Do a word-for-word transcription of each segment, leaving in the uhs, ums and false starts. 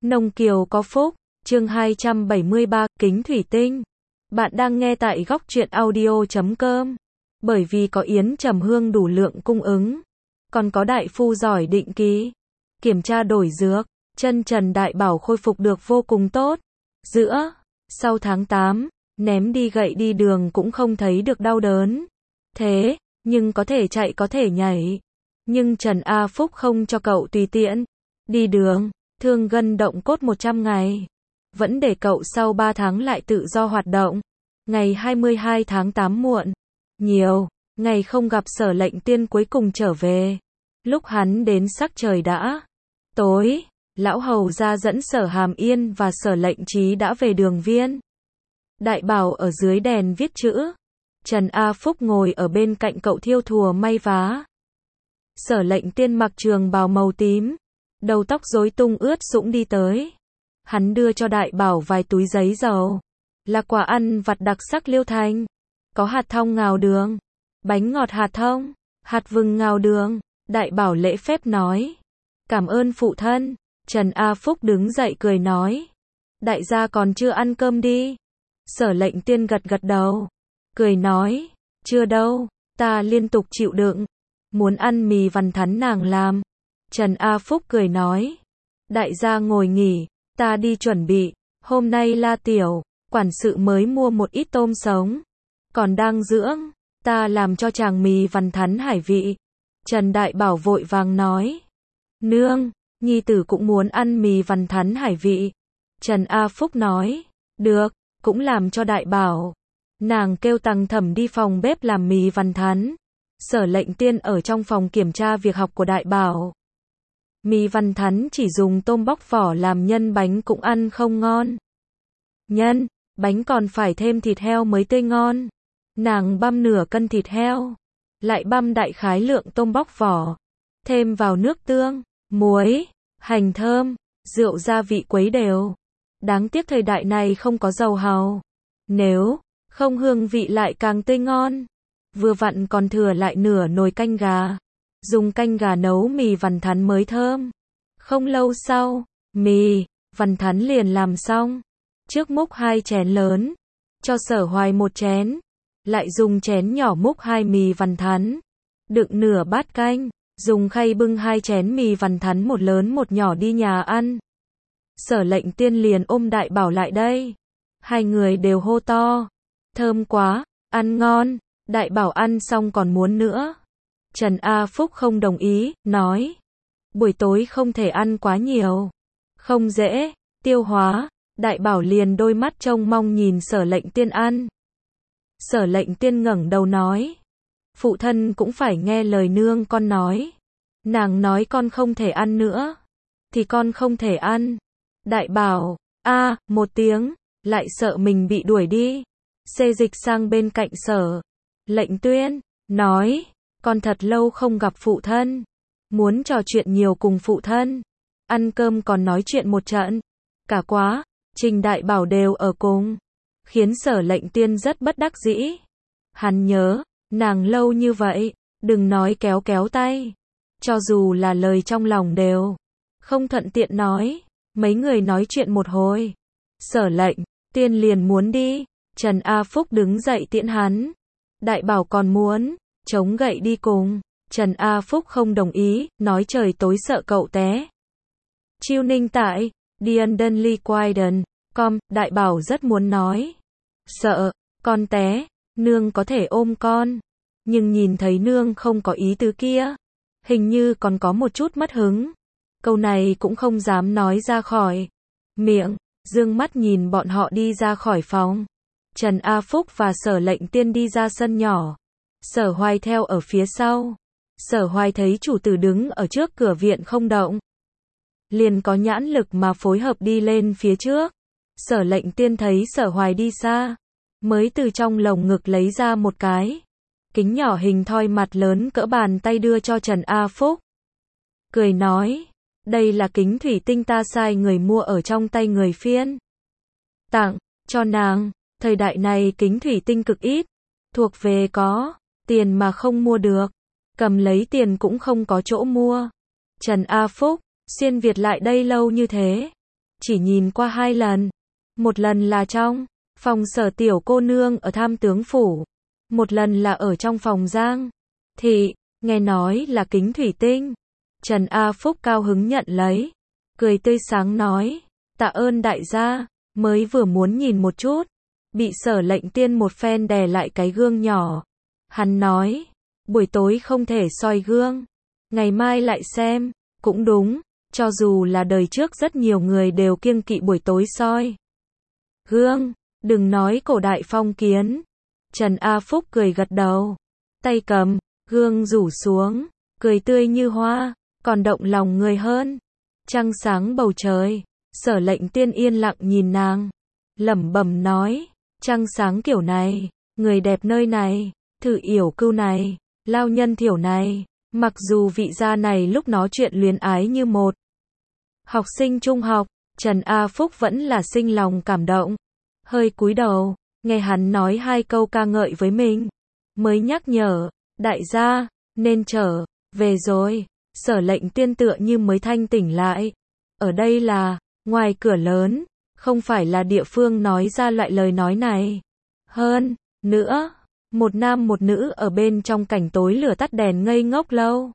Nông Kiều có phúc, chương hai trăm bảy mươi ba, kính thủy tinh. Bạn đang nghe tại góc truyện audio chấm com. Bởi vì có yến trầm hương đủ lượng cung ứng, còn có đại phu giỏi định kỳ, kiểm tra đổi dược, chân Trần Đại Bảo khôi phục được vô cùng tốt. Giữa, sau tháng tám, ném đi gậy đi đường cũng không thấy được đau đớn. Thế, nhưng có thể chạy có thể nhảy. Nhưng Trần A Phúc không cho cậu tùy tiện đi đường, thương gân động cốt một trăm ngày. Vẫn để cậu sau ba tháng lại tự do hoạt động. Ngày hai mươi hai tháng tám muộn, nhiều ngày không gặp Sở Lệnh Tiên cuối cùng trở về. Lúc hắn đến sắc trời đã tối, lão hầu ra dẫn Sở Hàm Yên và Sở Lệnh Trí đã về đường viên. Đại Bảo ở dưới đèn viết chữ. Trần A Phúc ngồi ở bên cạnh cậu thiêu thùa may vá. Sở Lệnh Tiên mặc trường bào màu tím, đầu tóc rối tung ướt sũng đi tới. Hắn đưa cho Đại Bảo vài túi giấy dầu, là quà ăn vặt đặc sắc Liêu Thành. Có hạt thông ngào đường, bánh ngọt hạt thông, hạt vừng ngào đường. Đại Bảo lễ phép nói, cảm ơn phụ thân. Trần A Phúc đứng dậy cười nói, đại gia còn chưa ăn cơm đi. Sở Lệnh Tiên gật gật đầu, cười nói, chưa đâu, ta liên tục chịu đựng, muốn ăn mì vằn thắn nàng làm. Trần A Phúc cười nói, đại gia ngồi nghỉ, ta đi chuẩn bị, hôm nay La Tiểu, quản sự mới mua một ít tôm sống, còn đang dưỡng, ta làm cho chàng mì vằn thắn hải vị. Trần Đại Bảo vội vàng nói, nương, nhi tử cũng muốn ăn mì vằn thắn hải vị. Trần A Phúc nói, được, cũng làm cho Đại Bảo. Nàng kêu Tằng Thẩm đi phòng bếp làm mì vằn thắn. Sở Lệnh Tiên ở trong phòng kiểm tra việc học của Đại Bảo. Mì vằn thắn chỉ dùng tôm bóc vỏ làm, nhân bánh cũng ăn không ngon. Nhân bánh còn phải thêm thịt heo mới tươi ngon. Nàng băm nửa cân thịt heo, lại băm đại khái lượng tôm bóc vỏ, thêm vào nước tương, muối, hành thơm, rượu gia vị quấy đều. Đáng tiếc thời đại này không có dầu hàu, nếu không hương vị lại càng tươi ngon. Vừa vặn còn thừa lại nửa nồi canh gà, dùng canh gà nấu mì vằn thắn mới thơm. Không lâu sau, mì vằn thắn liền làm xong. Trước múc hai chén lớn, cho Sở Hoài một chén, lại dùng chén nhỏ múc hai mì vằn thắn, đựng nửa bát canh, dùng khay bưng hai chén mì vằn thắn một lớn một nhỏ đi nhà ăn. Sở Lệnh Tiên liền ôm Đại Bảo lại đây. Hai người đều hô to, thơm quá, ăn ngon. Đại Bảo ăn xong còn muốn nữa. Trần A Phúc không đồng ý, nói, buổi tối không thể ăn quá nhiều, không dễ tiêu hóa. Đại Bảo liền đôi mắt trông mong nhìn Sở Lệnh Tiên ăn. Sở Lệnh Tiên ngẩng đầu nói, phụ thân cũng phải nghe lời nương con nói. Nàng nói con không thể ăn nữa, thì con không thể ăn. Đại Bảo, a, một tiếng, lại sợ mình bị đuổi đi. Xê dịch sang bên cạnh Sở Lệnh Tuyên, nói, con thật lâu không gặp phụ thân, muốn trò chuyện nhiều cùng phụ thân. Ăn cơm còn nói chuyện một trận, cả quá trình Đại Bảo đều ở cùng, khiến Sở Lệnh Tiên rất bất đắc dĩ. Hắn nhớ nàng lâu như vậy, đừng nói kéo kéo tay, cho dù là lời trong lòng đều không thuận tiện nói. Mấy người nói chuyện một hồi, Sở Lệnh Tiên liền muốn đi. Trần A Phúc đứng dậy tiễn hắn. Đại Bảo còn muốn chống gậy đi cùng. Trần A Phúc không đồng ý, nói trời tối sợ cậu té. Chiêu Ninh tại Diandenly Quiden, com, Đại Bảo rất muốn nói, sợ con té, nương có thể ôm con. Nhưng nhìn thấy nương không có ý tứ kia, hình như còn có một chút mất hứng. Câu này cũng không dám nói ra khỏi miệng, dương mắt nhìn bọn họ đi ra khỏi phòng. Trần A Phúc và Sở Lệnh Tiên đi ra sân nhỏ. Sở Hoài theo ở phía sau. Sở Hoài thấy chủ tử đứng ở trước cửa viện không động, liền có nhãn lực mà phối hợp đi lên phía trước. Sở Lệnh Tiên thấy Sở Hoài đi xa, mới từ trong lồng ngực lấy ra một cái kính nhỏ hình thoi mặt lớn cỡ bàn tay đưa cho Trần A Phúc. Cười nói, đây là kính thủy tinh ta sai người mua ở trong tay người phiên tặng cho nàng. Thời đại này kính thủy tinh cực ít, thuộc về có tiền mà không mua được, cầm lấy tiền cũng không có chỗ mua. Trần A Phúc, xuyên Việt lại đây lâu như thế, chỉ nhìn qua hai lần. Một lần là trong phòng Sở tiểu cô nương ở Tham tướng phủ, một lần là ở trong phòng Giang thị, nghe nói là kính thủy tinh. Trần A Phúc cao hứng nhận lấy, cười tươi sáng nói, tạ ơn đại gia, mới vừa muốn nhìn một chút, bị Sở Lệnh Tiên một phen đè lại cái gương nhỏ. Hắn nói, buổi tối không thể soi gương, ngày mai lại xem. Cũng đúng, cho dù là đời trước rất nhiều người đều kiêng kỵ buổi tối soi gương, đừng nói cổ đại phong kiến. Trần A Phúc cười gật đầu, tay cầm gương rủ xuống, cười tươi như hoa, còn động lòng người hơn. Trăng sáng bầu trời, Sở Lệnh Tiên yên lặng nhìn nàng, lẩm bẩm nói, trăng sáng kiểu này, người đẹp nơi này, thử yểu cưu này, lao nhân thiểu này, mặc dù vị gia này lúc nói chuyện luyến ái như một học sinh trung học, Trần A Phúc vẫn là sinh lòng cảm động, hơi cúi đầu, nghe hắn nói hai câu ca ngợi với mình, mới nhắc nhở, đại gia, nên trở về rồi. Sở Lệnh Tiên tựa như mới thanh tỉnh lại, ở đây là ngoài cửa lớn, không phải là địa phương nói ra loại lời nói này. Hơn nữa, một nam một nữ ở bên trong cảnh tối lửa tắt đèn ngây ngốc lâu,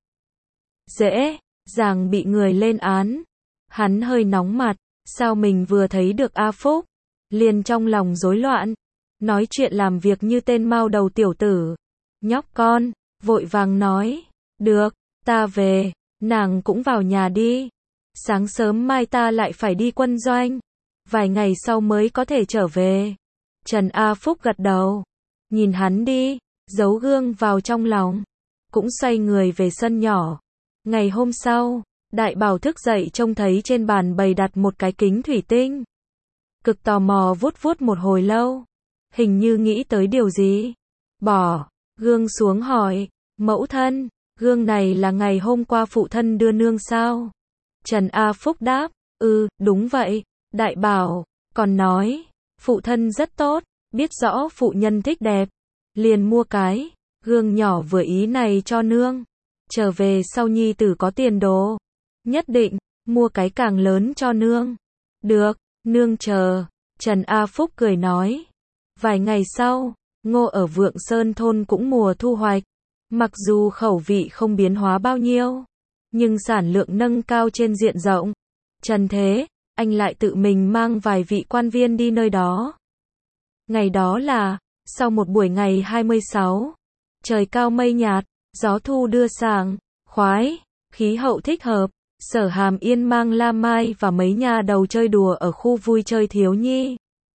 dễ dàng bị người lên án. Hắn hơi nóng mặt, sao mình vừa thấy được A Phúc, liền trong lòng rối loạn, nói chuyện làm việc như tên mao đầu tiểu tử. Nhóc con, vội vàng nói, được, ta về, nàng cũng vào nhà đi. Sáng sớm mai ta lại phải đi quân doanh, vài ngày sau mới có thể trở về. Trần A Phúc gật đầu, nhìn hắn đi, giấu gương vào trong lòng, cũng xoay người về sân nhỏ. Ngày hôm sau, Đại Bảo thức dậy trông thấy trên bàn bày đặt một cái kính thủy tinh. Cực tò mò vuốt vuốt một hồi lâu, hình như nghĩ tới điều gì. Bỏ gương xuống hỏi, mẫu thân, gương này là ngày hôm qua phụ thân đưa nương sao? Trần A Phúc đáp, ừ, đúng vậy. Đại Bảo còn nói, phụ thân rất tốt, biết rõ phụ nhân thích đẹp, liền mua cái gương nhỏ vừa ý này cho nương. Trở về sau nhi tử có tiền đồ, nhất định mua cái càng lớn cho nương. Được, nương chờ. Trần A Phúc cười nói. Vài ngày sau, ngô ở Vượng Sơn thôn cũng mùa thu hoạch. Mặc dù khẩu vị không biến hóa bao nhiêu, nhưng sản lượng nâng cao trên diện rộng. Trần Thế, anh lại tự mình mang vài vị quan viên đi nơi đó. Ngày đó là, sau một buổi ngày hai mươi sáu, trời cao mây nhạt, gió thu đưa sảng, khoái, khí hậu thích hợp. Sở Hàm Yên mang La Mai và mấy nhà đầu chơi đùa ở khu vui chơi thiếu nhi.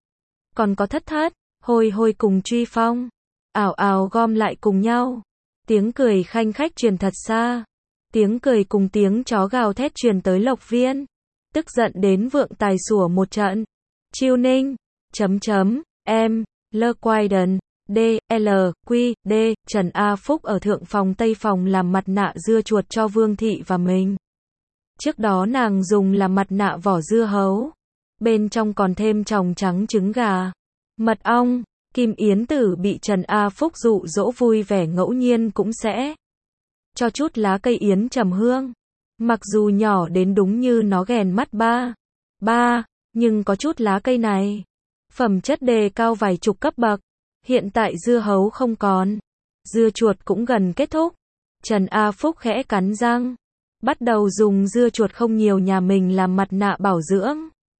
Còn có Thất Thất, Hồi Hồi cùng Truy Phong, ảo ảo gom lại cùng nhau. Tiếng cười khanh khách truyền thật xa. Tiếng cười cùng tiếng chó gào thét truyền tới Lộc Viên. Tức giận đến Vượng Tài sủa một trận. Chiêu Ninh, chấm chấm, em, Lơ Quaiden, D, L, Q, D, Trần A Phúc ở thượng phòng tây phòng làm mặt nạ dưa chuột cho Vương Thị và mình. Trước đó nàng dùng làm mặt nạ vỏ dưa hấu. Bên trong còn thêm tròng trắng trứng gà, mật ong. Kim Yến Tử bị Trần A Phúc dụ dỗ vui vẻ ngẫu nhiên cũng sẽ cho chút lá cây yến trầm hương. Mặc dù nhỏ đến đúng như nó ghèn mắt ba. Ba, nhưng có chút lá cây này. Phẩm chất đề cao vài chục cấp bậc. Hiện tại dưa hấu không còn. Dưa chuột cũng gần kết thúc. Trần A Phúc khẽ cắn răng. Bắt đầu dùng dưa chuột không nhiều nhà mình làm mặt nạ bảo dưỡng.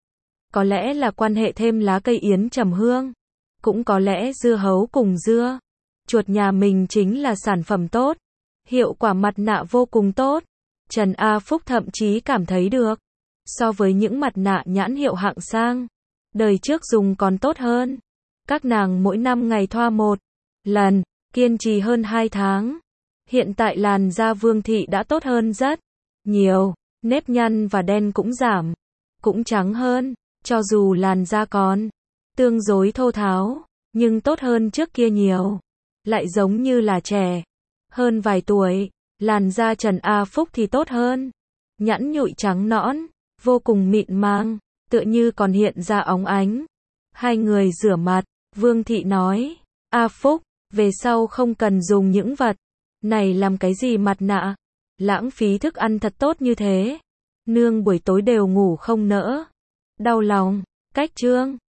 Có lẽ là quan hệ thêm lá cây yến trầm hương. Cũng có lẽ dưa hấu cùng dưa chuột nhà mình chính là sản phẩm tốt. Hiệu quả mặt nạ vô cùng tốt. Trần A Phúc thậm chí cảm thấy được. So với những mặt nạ nhãn hiệu hạng sang, đời trước dùng còn tốt hơn. Các nàng mỗi năm ngày thoa một lần, kiên trì hơn hai tháng. Hiện tại làn da Vương Thị đã tốt hơn rất nhiều. Nếp nhăn và đen cũng giảm. Cũng trắng hơn. Cho dù làn da còn tương đối thô tháo, nhưng tốt hơn trước kia nhiều. Lại giống như là trẻ hơn vài tuổi. Làn da Trần A Phúc thì tốt hơn. Nhẵn nhụi trắng nõn, vô cùng mịn màng, tựa như còn hiện ra óng ánh. Hai người rửa mặt, Vương Thị nói, A Phúc, về sau không cần dùng những vật này làm cái gì mặt nạ. Lãng phí thức ăn thật tốt như thế. Nương buổi tối đều ngủ không nỡ. Đau lòng. Cách chương